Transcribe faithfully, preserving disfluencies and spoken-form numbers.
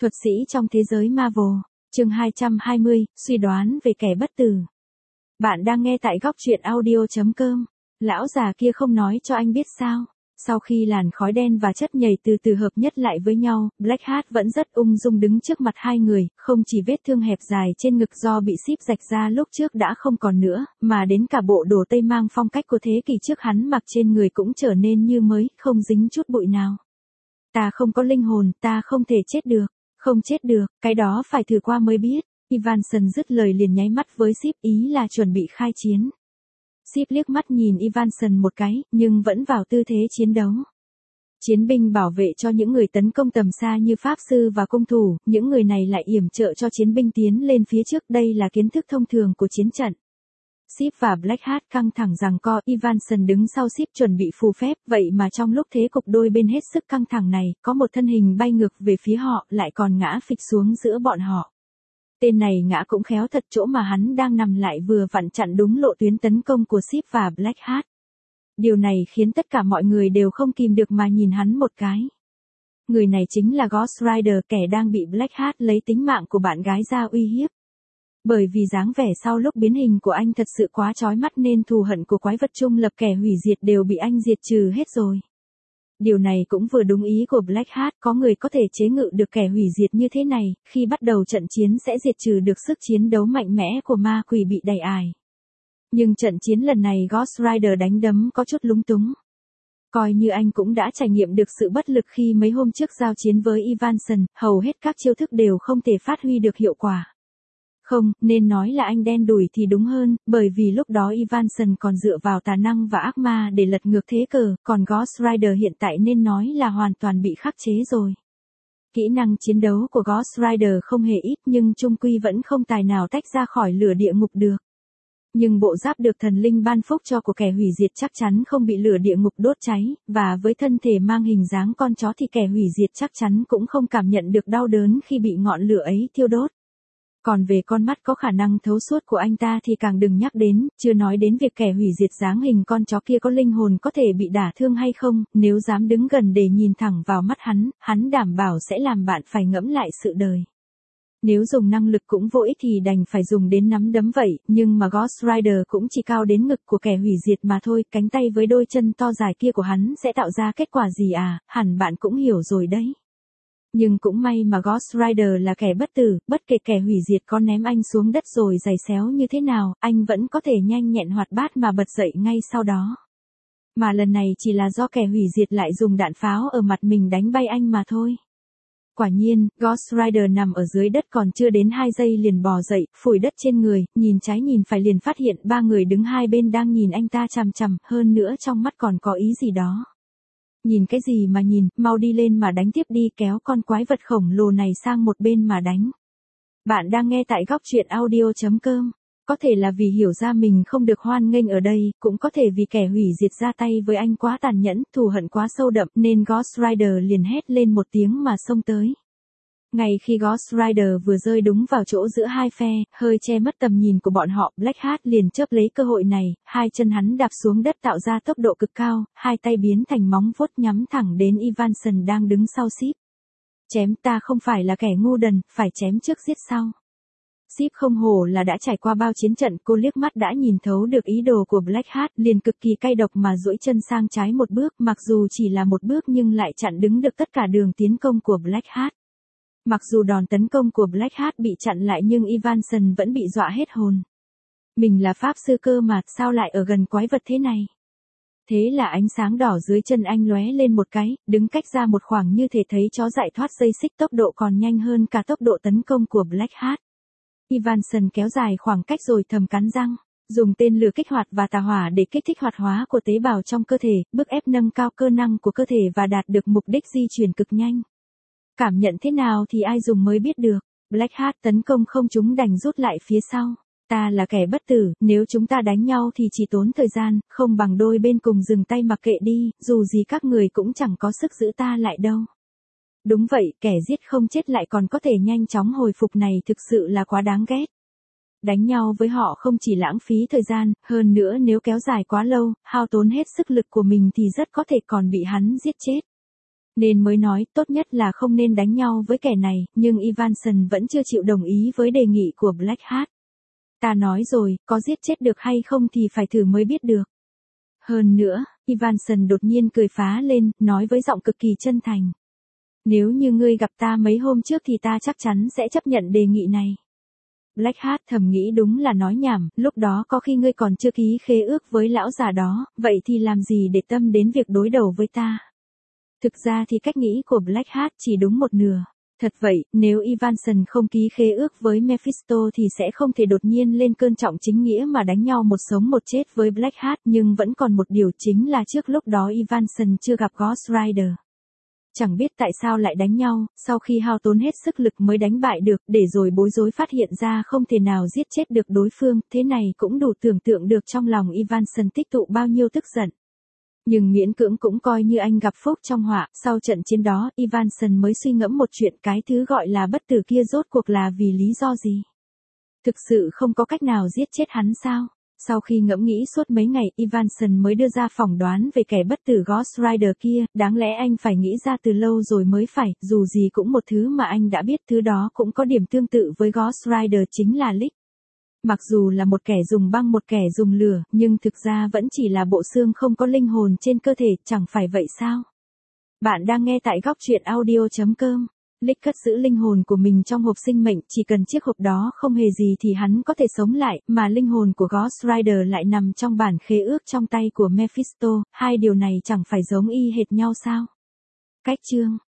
Thuật sĩ trong thế giới Marvel, chương hai trăm hai mươi, suy đoán về kẻ bất tử. Bạn đang nghe tại góc truyện audio chấm com. Lão già kia không nói cho anh biết sao. Sau khi làn khói đen và chất nhầy từ từ hợp nhất lại với nhau, Blackheart vẫn rất ung dung đứng trước mặt hai người, không chỉ vết thương hẹp dài trên ngực do bị xíp rạch ra lúc trước đã không còn nữa, mà đến cả bộ đồ tây mang phong cách của thế kỷ trước hắn mặc trên người cũng trở nên như mới, không dính chút bụi nào. Ta không có linh hồn, ta không thể chết được. Không chết được, cái đó phải thử qua mới biết. Ivanson dứt lời liền nháy mắt với Sip, ý là chuẩn bị khai chiến. Sip liếc mắt nhìn Ivanson một cái, nhưng vẫn vào tư thế chiến đấu. Chiến binh bảo vệ cho những người tấn công tầm xa như pháp sư và cung thủ, những người này lại yểm trợ cho chiến binh tiến lên phía trước, đây là kiến thức thông thường của chiến trận. Sip và Blackheart căng thẳng giằng co, Ivanson đứng sau Sip chuẩn bị phù phép, vậy mà trong lúc thế cục đôi bên hết sức căng thẳng này, có một thân hình bay ngược về phía họ, lại còn ngã phịch xuống giữa bọn họ. Tên này ngã cũng khéo thật, chỗ mà hắn đang nằm lại vừa vặn chặn đúng lộ tuyến tấn công của Sip và Blackheart. Điều này khiến tất cả mọi người đều không kìm được mà nhìn hắn một cái. Người này chính là Ghost Rider, kẻ đang bị Blackheart lấy tính mạng của bạn gái ra uy hiếp. Bởi vì dáng vẻ sau lúc biến hình của anh thật sự quá chói mắt nên thù hận của quái vật trung lập kẻ hủy diệt đều bị anh diệt trừ hết rồi. Điều này cũng vừa đúng ý của Blackheart, có người có thể chế ngự được kẻ hủy diệt như thế này, khi bắt đầu trận chiến sẽ diệt trừ được sức chiến đấu mạnh mẽ của ma quỷ bị đày ải. Nhưng trận chiến lần này Ghost Rider đánh đấm có chút lúng túng. Coi như anh cũng đã trải nghiệm được sự bất lực khi mấy hôm trước giao chiến với Ivanson, hầu hết các chiêu thức đều không thể phát huy được hiệu quả. Không, nên nói là anh đen đủi thì đúng hơn, bởi vì lúc đó Ivanson còn dựa vào tà năng và ác ma để lật ngược thế cờ, còn Ghost Rider hiện tại nên nói là hoàn toàn bị khắc chế rồi. Kỹ năng chiến đấu của Ghost Rider không hề ít nhưng chung quy vẫn không tài nào tách ra khỏi lửa địa ngục được. Nhưng bộ giáp được thần linh ban phúc cho của kẻ hủy diệt chắc chắn không bị lửa địa ngục đốt cháy, và với thân thể mang hình dáng con chó thì kẻ hủy diệt chắc chắn cũng không cảm nhận được đau đớn khi bị ngọn lửa ấy thiêu đốt. Còn về con mắt có khả năng thấu suốt của anh ta thì càng đừng nhắc đến, chưa nói đến việc kẻ hủy diệt dáng hình con chó kia có linh hồn có thể bị đả thương hay không, nếu dám đứng gần để nhìn thẳng vào mắt hắn, hắn đảm bảo sẽ làm bạn phải ngẫm lại sự đời. Nếu dùng năng lực cũng vô ích thì đành phải dùng đến nắm đấm vậy, nhưng mà Ghost Rider cũng chỉ cao đến ngực của kẻ hủy diệt mà thôi, cánh tay với đôi chân to dài kia của hắn sẽ tạo ra kết quả gì à, hẳn bạn cũng hiểu rồi đấy. Nhưng cũng may mà Ghost Rider là kẻ bất tử, bất kể kẻ hủy diệt có ném anh xuống đất rồi giày xéo như thế nào, anh vẫn có thể nhanh nhẹn hoạt bát mà bật dậy ngay sau đó. Mà lần này chỉ là do kẻ hủy diệt lại dùng đạn pháo ở mặt mình đánh bay anh mà thôi. Quả nhiên, Ghost Rider nằm ở dưới đất còn chưa đến hai giây liền bò dậy, phủi đất trên người, nhìn trái nhìn phải liền phát hiện ba người đứng hai bên đang nhìn anh ta chằm chằm, hơn nữa trong mắt còn có ý gì đó. Nhìn cái gì mà nhìn, mau đi lên mà đánh tiếp đi, kéo con quái vật khổng lồ này sang một bên mà đánh. Bạn đang nghe tại góc truyện audio chấm com. Có thể là vì hiểu ra mình không được hoan nghênh ở đây, cũng có thể vì kẻ hủy diệt ra tay với anh quá tàn nhẫn, thù hận quá sâu đậm, nên Ghost Rider liền hét lên một tiếng mà xông tới. Ngay khi Ghost Rider vừa rơi đúng vào chỗ giữa hai phe, hơi che mất tầm nhìn của bọn họ, Blackheart liền chớp lấy cơ hội này, hai chân hắn đạp xuống đất tạo ra tốc độ cực cao, hai tay biến thành móng vuốt nhắm thẳng đến Ivanson đang đứng sau Sip. Chém, ta không phải là kẻ ngu đần, phải chém trước giết sau. Sip không hổ là đã trải qua bao chiến trận, cô liếc mắt đã nhìn thấu được ý đồ của Blackheart, liền cực kỳ cay độc mà duỗi chân sang trái một bước, mặc dù chỉ là một bước nhưng lại chặn đứng được tất cả đường tiến công của Blackheart. Mặc dù đòn tấn công của Blackheart bị chặn lại nhưng Ivanson vẫn bị dọa hết hồn. Mình là pháp sư cơ mà, sao lại ở gần quái vật thế này? Thế là ánh sáng đỏ dưới chân anh lóe lên một cái, đứng cách ra một khoảng như thể thấy chó dại thoát dây xích, tốc độ còn nhanh hơn cả tốc độ tấn công của Blackheart. Ivanson kéo dài khoảng cách rồi thầm cắn răng, dùng tên lửa kích hoạt và tà hỏa để kích thích hoạt hóa của tế bào trong cơ thể, bức ép nâng cao cơ năng của cơ thể và đạt được mục đích di chuyển cực nhanh. Cảm nhận thế nào thì ai dùng mới biết được. Blackheart tấn công không trúng đành rút lại phía sau. Ta là kẻ bất tử, nếu chúng ta đánh nhau thì chỉ tốn thời gian, không bằng đôi bên cùng dừng tay mặc kệ đi, dù gì các người cũng chẳng có sức giữ ta lại đâu. Đúng vậy, kẻ giết không chết lại còn có thể nhanh chóng hồi phục này thực sự là quá đáng ghét. Đánh nhau với họ không chỉ lãng phí thời gian, hơn nữa nếu kéo dài quá lâu, hao tốn hết sức lực của mình thì rất có thể còn bị hắn giết chết. Nên mới nói tốt nhất là không nên đánh nhau với kẻ này, nhưng Evanson vẫn chưa chịu đồng ý với đề nghị của Blackheart. Ta nói rồi, có giết chết được hay không thì phải thử mới biết được. Hơn nữa, Evanson đột nhiên cười phá lên, nói với giọng cực kỳ chân thành. Nếu như ngươi gặp ta mấy hôm trước thì ta chắc chắn sẽ chấp nhận đề nghị này. Blackheart thầm nghĩ đúng là nói nhảm, lúc đó có khi ngươi còn chưa ký khế ước với lão già đó, vậy thì làm gì để tâm đến việc đối đầu với ta. Thực ra thì cách nghĩ của Blackheart chỉ đúng một nửa. Thật vậy, nếu Evanson không ký khế ước với Mephisto thì sẽ không thể đột nhiên lên cơn trọng chính nghĩa mà đánh nhau một sống một chết với Blackheart, nhưng vẫn còn một điều chính là trước lúc đó Evanson chưa gặp Ghost Rider. Chẳng biết tại sao lại đánh nhau, sau khi hao tốn hết sức lực mới đánh bại được, để rồi bối rối phát hiện ra không thể nào giết chết được đối phương, thế này cũng đủ tưởng tượng được trong lòng Evanson tích tụ bao nhiêu tức giận. Nhưng miễn cưỡng cũng coi như anh gặp phúc trong họa, sau trận chiến đó, Evanson mới suy ngẫm một chuyện, cái thứ gọi là bất tử kia rốt cuộc là vì lý do gì? Thực sự không có cách nào giết chết hắn sao? Sau khi ngẫm nghĩ suốt mấy ngày, Evanson mới đưa ra phỏng đoán về kẻ bất tử Ghost Rider kia, đáng lẽ anh phải nghĩ ra từ lâu rồi mới phải, dù gì cũng một thứ mà anh đã biết, thứ đó cũng có điểm tương tự với Ghost Rider chính là Lick. Mặc dù là một kẻ dùng băng một kẻ dùng lửa, nhưng thực ra vẫn chỉ là bộ xương không có linh hồn trên cơ thể, chẳng phải vậy sao? Bạn đang nghe tại góc truyện audio chấm com. Lick cất giữ linh hồn của mình trong hộp sinh mệnh, chỉ cần chiếc hộp đó không hề gì thì hắn có thể sống lại, mà linh hồn của Ghost Rider lại nằm trong bản khế ước trong tay của Mephisto, hai điều này chẳng phải giống y hệt nhau sao? Cách chương